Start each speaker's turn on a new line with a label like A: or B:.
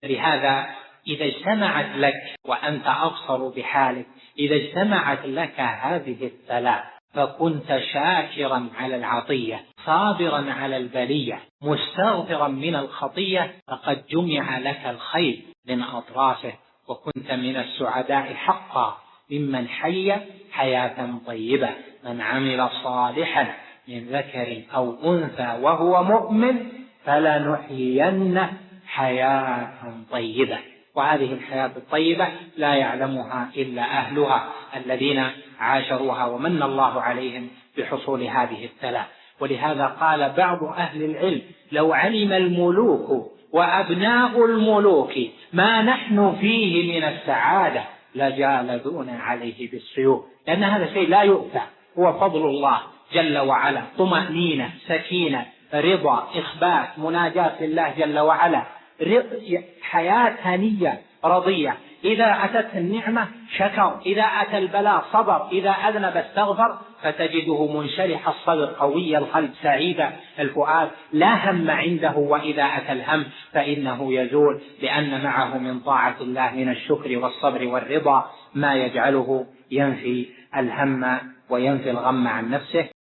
A: لهذا إذا اجتمعت لك وأنت أبصر بحالك، إذا اجتمعت لك هذه الثلاث فكنت شاكرا على العطية، صابرا على البلية، مستغفرا من الخطية، فقد جمع لك الخير من أطرافه، وكنت من السعداء حقا ممن حي حياة طيبة. من عمل صالحا من ذكر أو أنثى وهو مؤمن فلنحيينه حياة طيبة. وهذه الحياة الطيبة لا يعلمها إلا أهلها الذين عاشروها ومن الله عليهم بحصول هذه الثلاث. ولهذا قال بعض أهل العلم: لو علم الملوك وأبناء الملوك ما نحن فيه من السعادة لجالدونا عليه بالسيوف. لأن هذا شيء لا يؤتى، هو فضل الله جل وعلا، طمأنينة، سكينة، رضا، إخبات، مناجاة لله جل وعلا، حياة هنية رضية. إذا أتت النعمة شكر، إذا أتى البلاء صبر، إذا أذنب استغفر، فتجده منشرح الصدر، قوي القلب، سعيد الفؤاد، لا هم عنده، وإذا أتى الهم فإنه يزول، لأن معه من طاعة الله من الشكر والصبر والرضا ما يجعله ينفي الهم وينفي الغم عن نفسه.